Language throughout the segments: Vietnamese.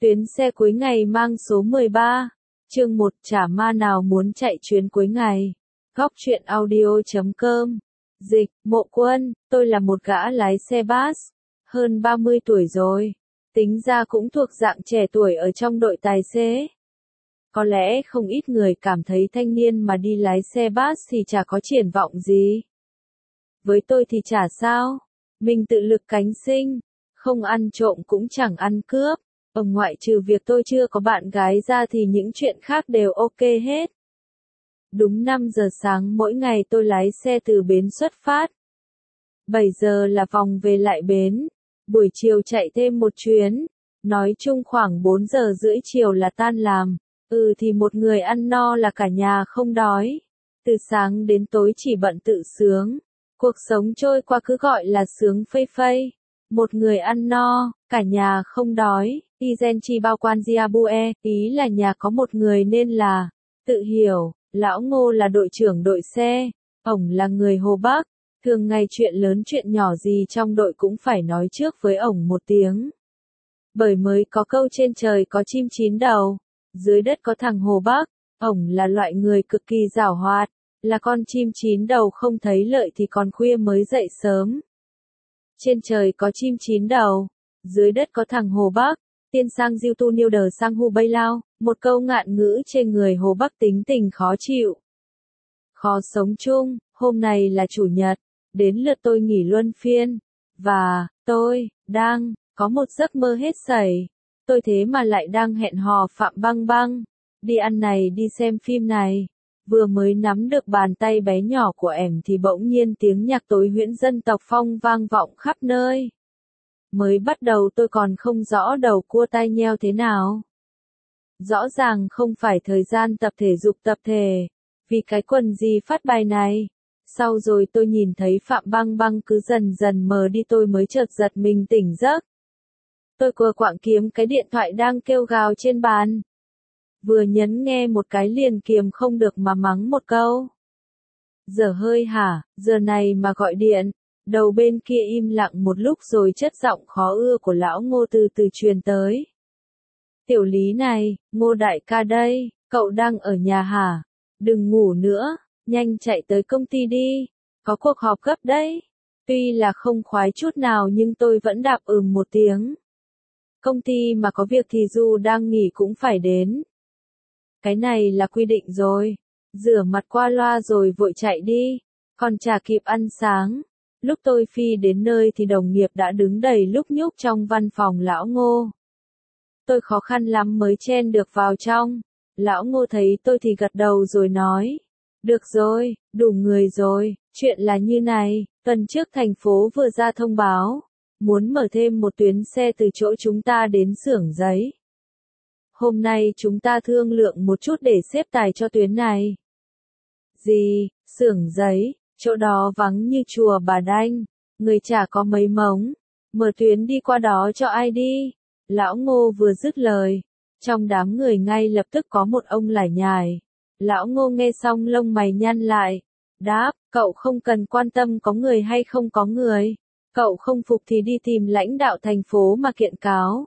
Tuyến xe cuối ngày mang số 13, chương 1 chả ma nào muốn chạy chuyến cuối ngày. Góc truyện audio.com. Dịch, Mộ Quân, tôi là một gã lái xe bus, hơn 30 tuổi rồi. Tính ra cũng thuộc dạng trẻ tuổi ở trong đội tài xế. Có lẽ không ít người cảm thấy thanh niên mà đi lái xe bus thì chả có triển vọng gì. Với tôi thì chả sao. Mình tự lực cánh sinh, không ăn trộm cũng chẳng ăn cướp. Ngoại trừ việc tôi chưa có bạn gái ra thì những chuyện khác đều ok hết. Đúng 5 giờ sáng mỗi ngày tôi lái xe từ bến xuất phát. 7 giờ là vòng về lại bến. Buổi chiều chạy thêm một chuyến. Nói chung khoảng 4 giờ rưỡi chiều là tan làm. Thì một người ăn no là cả nhà không đói. Từ sáng đến tối chỉ bận tự sướng. Cuộc sống trôi qua cứ gọi là sướng phây phây. Một người ăn no, cả nhà không đói. Izenchi bao quan Jiabue, ý là nhà có một người nên là. Tự hiểu, lão Ngô là đội trưởng đội xe. Ổng là người Hồ Bắc. Thường ngày chuyện lớn chuyện nhỏ gì trong đội cũng phải nói trước với ổng một tiếng. Bởi mới có câu trên trời có chim chín đầu, dưới đất có thằng Hồ Bắc. Ổng là loại người cực kỳ giảo hoạt. Là con chim chín đầu không thấy lợi thì còn khuya mới dậy sớm. Trên trời có chim chín đầu, dưới đất có thằng Hồ Bắc, tiên sang diêu tu niêu đờ sang hu bay lao, một câu ngạn ngữ trên người Hồ Bắc tính tình khó chịu. Khó sống chung, hôm nay là chủ nhật, đến lượt tôi nghỉ luân phiên, và, tôi, đang, có một giấc mơ hết sảy. Tôi thế mà lại đang hẹn hò Phạm Băng Băng, đi ăn này đi xem phim này. Vừa mới nắm được bàn tay bé nhỏ của ẻm thì bỗng nhiên tiếng nhạc tối huyễn dân tộc phong vang vọng khắp nơi. Mới bắt đầu tôi còn không rõ đầu cua tai nheo thế nào. Rõ ràng không phải thời gian tập thể dục tập thể, vì cái quần gì phát bài này. Sau rồi tôi nhìn thấy Phạm Băng Băng cứ dần dần mờ đi tôi mới chợt giật mình tỉnh giấc. Tôi quờ quạng kiếm cái điện thoại đang kêu gào trên bàn. Vừa nhấn nghe một cái liền kiềm không được mà mắng một câu. Giờ hơi hả, giờ này mà gọi điện. Đầu bên kia im lặng một lúc rồi chất giọng khó ưa của lão Ngô từ từ truyền tới. Tiểu Lý này, Ngô đại ca đây, cậu đang ở nhà hả? Đừng ngủ nữa, nhanh chạy tới công ty đi, có cuộc họp gấp đấy. Tuy là không khoái chút nào nhưng tôi vẫn đáp một tiếng. Công ty mà có việc thì dù đang nghỉ cũng phải đến. Cái này là quy định rồi. Rửa mặt qua loa rồi vội chạy đi. Còn chả kịp ăn sáng. Lúc tôi phi đến nơi thì đồng nghiệp đã đứng đầy lúc nhúc trong văn phòng lão Ngô. Tôi khó khăn lắm mới chen được vào trong. Lão Ngô thấy tôi thì gật đầu rồi nói. Được rồi, đủ người rồi. Chuyện là như này, tuần trước thành phố vừa ra thông báo. Muốn mở thêm một tuyến xe từ chỗ chúng ta đến xưởng giấy. Hôm nay chúng ta thương lượng một chút để xếp tài cho tuyến này. Gì, xưởng giấy, chỗ đó vắng như chùa Bà Đanh, người chả có mấy mống, mở tuyến đi qua đó cho ai đi. Lão Ngô vừa dứt lời, trong đám người ngay lập tức có một ông lải nhải. Lão Ngô nghe xong lông mày nhăn lại, đáp, cậu không cần quan tâm có người hay không có người, cậu không phục thì đi tìm lãnh đạo thành phố mà kiện cáo.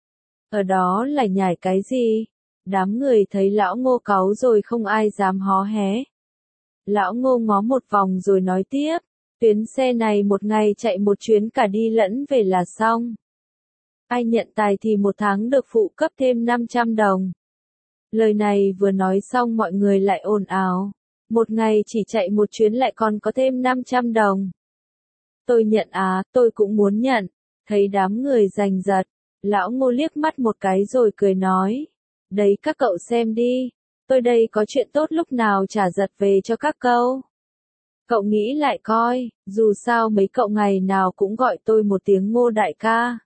Ở đó lải nhải cái gì? Đám người thấy lão Ngô cáu rồi không ai dám hó hé. Lão Ngô ngó một vòng rồi nói tiếp, tuyến xe này một ngày chạy một chuyến cả đi lẫn về là xong. Ai nhận tài thì một tháng được phụ cấp thêm 500 đồng. Lời này vừa nói xong mọi người lại ồn ào. Một ngày chỉ chạy một chuyến lại còn có thêm 500 đồng. Tôi nhận tôi cũng muốn nhận. Thấy đám người giành giật. Lão Ngô liếc mắt một cái rồi cười nói. Đấy các cậu xem đi. Tôi đây có chuyện tốt lúc nào trả giật về cho các cậu. Cậu nghĩ lại coi, dù sao mấy cậu ngày nào cũng gọi tôi một tiếng Ngô đại ca.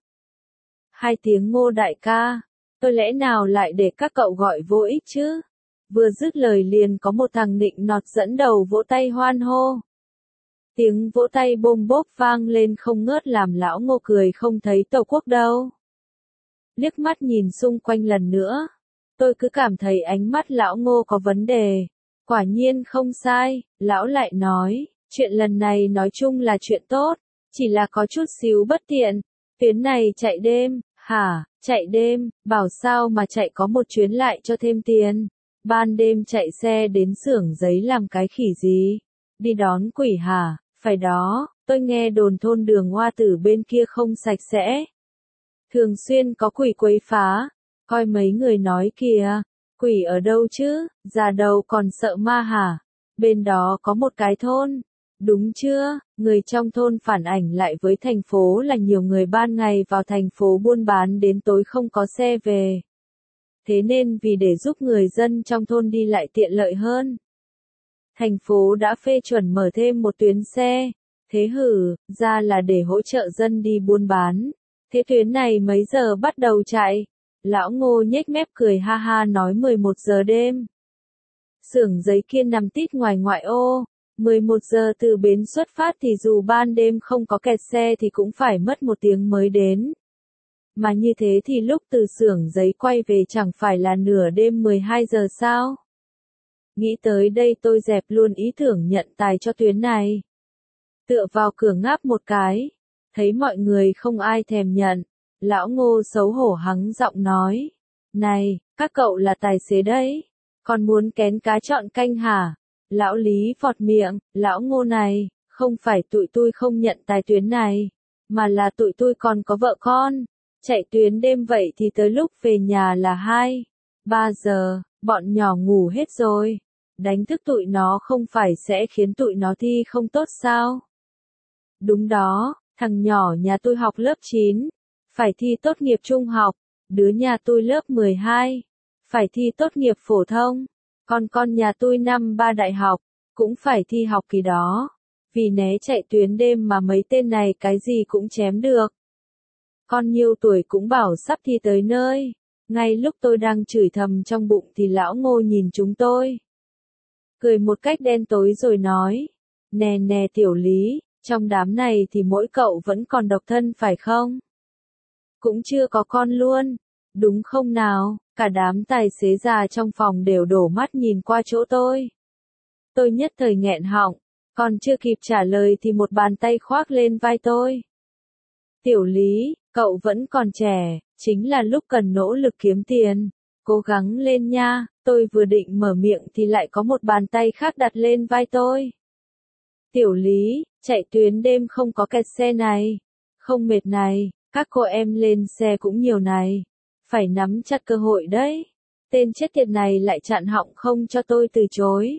2 tiếng Ngô đại ca. Tôi lẽ nào lại để các cậu gọi vô ích chứ? Vừa dứt lời liền có một thằng nịnh nọt dẫn đầu vỗ tay hoan hô. Tiếng vỗ tay bôm bốp vang lên không ngớt làm lão Ngô cười không thấy Tổ quốc đâu. Liếc mắt nhìn xung quanh lần nữa. Tôi cứ cảm thấy ánh mắt lão Ngô có vấn đề. Quả nhiên không sai, lão lại nói, chuyện lần này nói chung là chuyện tốt, chỉ là có chút xíu bất tiện. Tuyến này chạy đêm, hả? Chạy đêm, bảo sao mà chạy có một chuyến lại cho thêm tiền. Ban đêm chạy xe đến xưởng giấy làm cái khỉ gì? Đi đón quỷ hả? Phải đó, tôi nghe đồn thôn Đường Hoa Tử bên kia không sạch sẽ. Thường xuyên có quỷ quấy phá. Coi mấy người nói kìa, quỷ ở đâu chứ, già đầu còn sợ ma hả? Bên đó có một cái thôn. Đúng chưa, người trong thôn phản ảnh lại với thành phố là nhiều người ban ngày vào thành phố buôn bán đến tối không có xe về. Thế nên vì để giúp người dân trong thôn đi lại tiện lợi hơn, thành phố đã phê chuẩn mở thêm một tuyến xe. Thế hử, ra là để hỗ trợ dân đi buôn bán. Thế tuyến này mấy giờ bắt đầu chạy? Lão Ngô nhếch mép cười ha ha nói 11 giờ đêm. Xưởng giấy kia nằm tít ngoài ngoại ô. 11 giờ từ bến xuất phát thì dù ban đêm không có kẹt xe thì cũng phải mất 1 tiếng mới đến. Mà như thế thì lúc từ xưởng giấy quay về chẳng phải là nửa đêm 12 giờ sao? Nghĩ tới đây tôi dẹp luôn ý tưởng nhận tài cho tuyến này. Tựa vào cửa ngáp một cái. Thấy mọi người không ai thèm nhận. Lão Ngô xấu hổ hắng giọng nói. Này, các cậu là tài xế đấy. Còn muốn kén cá chọn canh hả? Lão Lý phọt miệng, lão Ngô này, không phải tụi tôi không nhận tài tuyến này, mà là tụi tôi còn có vợ con. Chạy tuyến đêm vậy thì tới lúc về nhà là 2, 3 giờ, bọn nhỏ ngủ hết rồi. Đánh thức tụi nó không phải sẽ khiến tụi nó thi không tốt sao? Đúng đó, thằng nhỏ nhà tôi học lớp 9, phải thi tốt nghiệp trung học, đứa nhà tôi lớp 12, phải thi tốt nghiệp phổ thông. Còn con nhà tôi năm 3 đại học, cũng phải thi học kỳ đó. Vì né chạy tuyến đêm mà mấy tên này cái gì cũng chém được. Con nhiêu tuổi cũng bảo sắp thi tới nơi. Ngay lúc tôi đang chửi thầm trong bụng thì lão Ngô nhìn chúng tôi. Cười một cách đen tối rồi nói. Nè nè tiểu Lý, trong đám này thì mỗi cậu vẫn còn độc thân phải không? Cũng chưa có con luôn, đúng không nào? Cả đám tài xế già trong phòng đều đổ mắt nhìn qua chỗ tôi. Tôi nhất thời nghẹn họng, còn chưa kịp trả lời thì một bàn tay khoác lên vai tôi. Tiểu Lý, cậu vẫn còn trẻ, chính là lúc cần nỗ lực kiếm tiền. Cố gắng lên nha, tôi vừa định mở miệng thì lại có một bàn tay khác đặt lên vai tôi. Tiểu Lý, chạy tuyến đêm không có kẹt xe này, không mệt này, các cô em lên xe cũng nhiều này. Phải nắm chặt cơ hội đấy. Tên chết tiệt này lại chặn họng không cho tôi từ chối.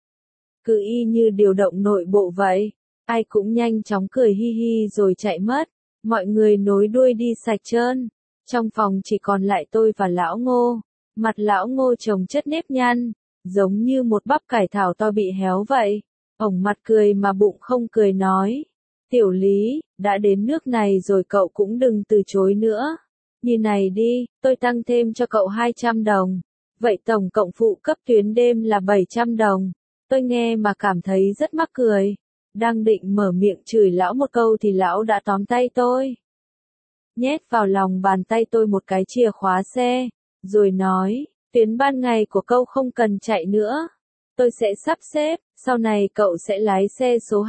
Cứ y như điều động nội bộ vậy. Ai cũng nhanh chóng cười hi hi rồi chạy mất. Mọi người nối đuôi đi sạch trơn. Trong phòng chỉ còn lại tôi và lão Ngô. Mặt lão Ngô chồng chất nếp nhăn, giống như một bắp cải thảo to bị héo vậy. Ổng mặt cười mà bụng không cười nói. Tiểu Lý, đã đến nước này rồi cậu cũng đừng từ chối nữa. Như này đi, tôi tăng thêm cho cậu 200 đồng. Vậy tổng cộng phụ cấp tuyến đêm là 700 đồng. Tôi nghe mà cảm thấy rất mắc cười. Đang định mở miệng chửi lão một câu thì lão đã tóm tay tôi. Nhét vào lòng bàn tay tôi một cái chìa khóa xe. Rồi nói, tuyến ban ngày của cậu không cần chạy nữa. Tôi sẽ sắp xếp, sau này cậu sẽ lái xe số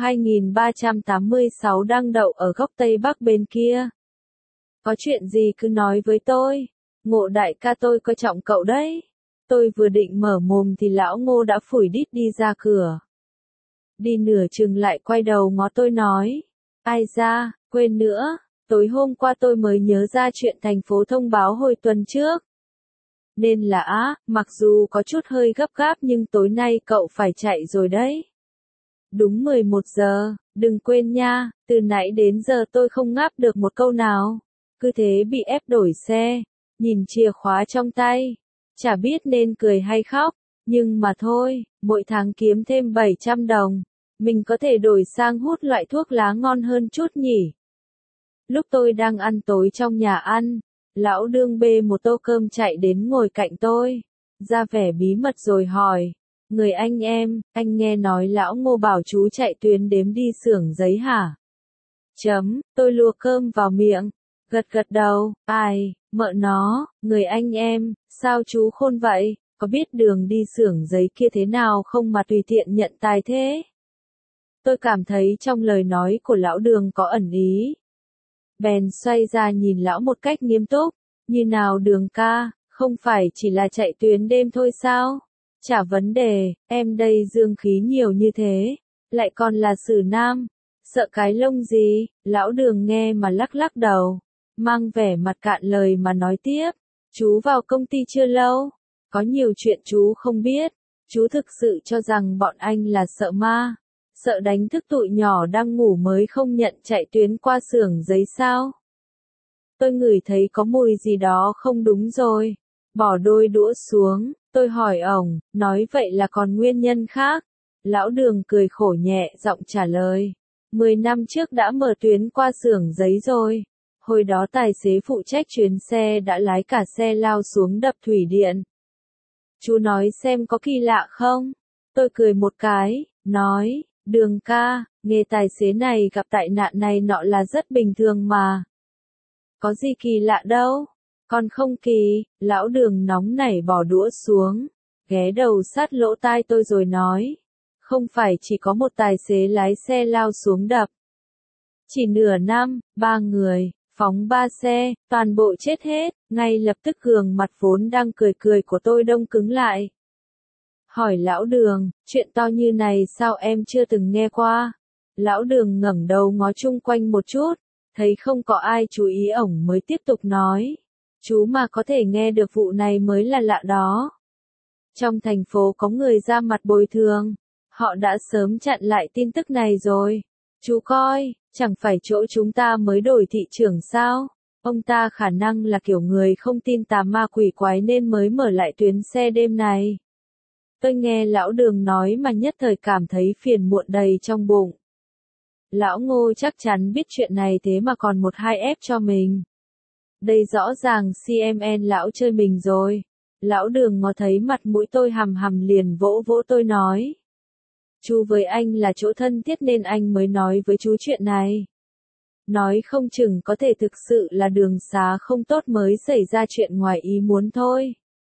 2386 đang đậu ở góc Tây Bắc bên kia. Có chuyện gì cứ nói với tôi. Ngộ đại ca tôi coi trọng cậu đấy. Tôi vừa định mở mồm thì lão Ngô đã phủi đít đi ra cửa. Đi nửa chừng lại quay đầu ngó tôi nói. Ai ra, quên nữa, tối hôm qua tôi mới nhớ ra chuyện thành phố thông báo hồi tuần trước. Nên là mặc dù có chút hơi gấp gáp nhưng tối nay cậu phải chạy rồi đấy. Đúng 11 giờ, đừng quên nha, từ nãy đến giờ tôi không ngáp được một câu nào. Cứ thế bị ép đổi xe, nhìn chìa khóa trong tay, chả biết nên cười hay khóc, nhưng mà thôi, mỗi tháng kiếm thêm 700 đồng, mình có thể đổi sang hút loại thuốc lá ngon hơn chút nhỉ. Lúc tôi đang ăn tối trong nhà ăn, lão đương bê một tô cơm chạy đến ngồi cạnh tôi, ra vẻ bí mật rồi hỏi, người anh em, anh nghe nói lão Ngô bảo chú chạy tuyến đếm đi xưởng giấy hả? Tôi lùa cơm vào miệng. Gật gật đầu, ai, mợ nó, người anh em, sao chú khôn vậy, có biết đường đi xưởng giấy kia thế nào không mà tùy tiện nhận tài thế? Tôi cảm thấy trong lời nói của lão Đường có ẩn ý. Bèn xoay ra nhìn lão một cách nghiêm túc, Như nào Đường ca, không phải chỉ là chạy tuyến đêm thôi sao? Chả vấn đề, em đây dương khí nhiều như thế, lại còn là xử nam, sợ cái lông gì? Lão Đường nghe mà lắc lắc đầu, mang vẻ mặt cạn lời mà nói tiếp, chú vào công ty chưa lâu, có nhiều chuyện chú không biết, chú thực sự cho rằng bọn anh là sợ ma, sợ đánh thức tụi nhỏ đang ngủ mới không nhận chạy tuyến qua xưởng giấy sao? Tôi ngửi thấy có mùi gì đó không đúng rồi, bỏ đôi đũa xuống, tôi hỏi ổng, nói vậy là còn nguyên nhân khác. Lão Đường cười khổ nhẹ giọng trả lời, 10 năm trước đã mở tuyến qua xưởng giấy rồi. Hồi đó tài xế phụ trách chuyến xe đã lái cả xe lao xuống đập thủy điện. Chú nói xem có kỳ lạ không? Tôi cười một cái, nói, Đường ca, nghề tài xế này gặp tai nạn này nọ là rất bình thường mà. Có gì kỳ lạ đâu, còn không kỳ. Lão Đường nóng nảy bỏ đũa xuống, ghé đầu sát lỗ tai tôi rồi nói, không phải chỉ có một tài xế lái xe lao xuống đập. Chỉ nửa năm, 3 người, phóng 3 xe, toàn bộ chết hết, ngay lập tức gương mặt vốn đang cười cười của tôi đông cứng lại. Hỏi Lão Đường, chuyện to như này sao em chưa từng nghe qua? Lão Đường ngẩng đầu ngó chung quanh một chút, thấy không có ai chú ý ổng mới tiếp tục nói, chú mà có thể nghe được vụ này mới là lạ đó. Trong thành phố có người ra mặt bồi thường, họ đã sớm chặn lại tin tức này rồi. Chú coi, chẳng phải chỗ chúng ta mới đổi thị trưởng sao? Ông ta khả năng là kiểu người không tin tà ma quỷ quái nên mới mở lại tuyến xe đêm này. Tôi nghe Lão Đường nói mà nhất thời cảm thấy phiền muộn đầy trong bụng. Lão Ngô chắc chắn biết chuyện này thế mà còn một hai ép cho mình. Đây rõ ràng CMN lão chơi mình rồi. Lão Đường ngó thấy mặt mũi tôi hằm hằm liền vỗ vỗ tôi nói. Chú với anh là chỗ thân thiết nên anh mới nói với chú chuyện này. Nói không chừng có thể thực sự là đường xá không tốt mới xảy ra chuyện ngoài ý muốn thôi.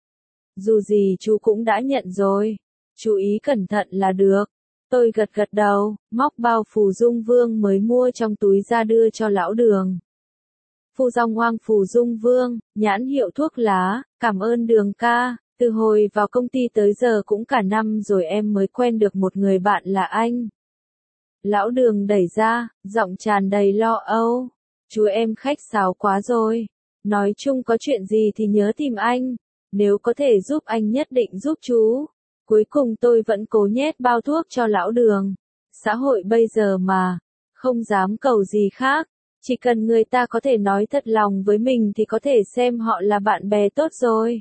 Dù gì chú cũng đã nhận rồi. Chú ý cẩn thận là được. Tôi gật gật đầu, móc bao phù dung vương mới mua trong túi ra đưa cho Lão Đường. Phù dòng hoang phù dung vương, nhãn hiệu thuốc lá, cảm ơn Đường ca, từ hồi vào công ty tới giờ cũng cả năm rồi em mới quen được một người bạn là anh. Lão Đường đẩy ra, giọng tràn đầy lo âu, chú em khách sáo quá rồi, nói chung có chuyện gì thì nhớ tìm anh, nếu có thể giúp anh nhất định giúp chú. Cuối cùng tôi vẫn cố nhét bao thuốc cho Lão Đường. Xã hội bây giờ mà, không dám cầu gì khác. Chỉ cần người ta có thể nói thật lòng với mình thì có thể xem họ là bạn bè tốt rồi.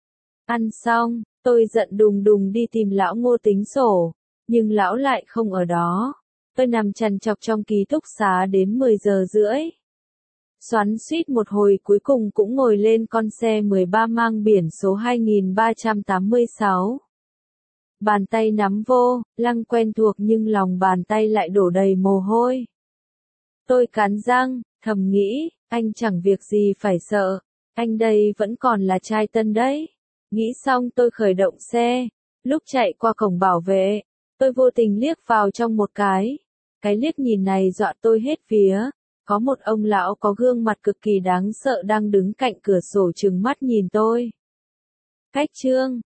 Ăn xong, tôi giận đùng đùng đi tìm Lão Ngô tính sổ. Nhưng Lão lại không ở đó. Tôi nằm trằn trọc trong ký túc xá đến 10 giờ rưỡi. Xoắn xuýt một hồi cuối cùng cũng ngồi lên con xe 13 mang biển số 2386. Bàn tay nắm vô, lăng quen thuộc nhưng lòng bàn tay lại đổ đầy mồ hôi. Tôi cắn răng, thầm nghĩ, anh chẳng việc gì phải sợ, anh đây vẫn còn là trai tân đấy. Nghĩ xong tôi khởi động xe, lúc chạy qua cổng bảo vệ, tôi vô tình liếc vào trong một cái. Cái liếc nhìn này dọa tôi hết vía, có một ông lão có gương mặt cực kỳ đáng sợ đang đứng cạnh cửa sổ trừng mắt nhìn tôi. Cách chương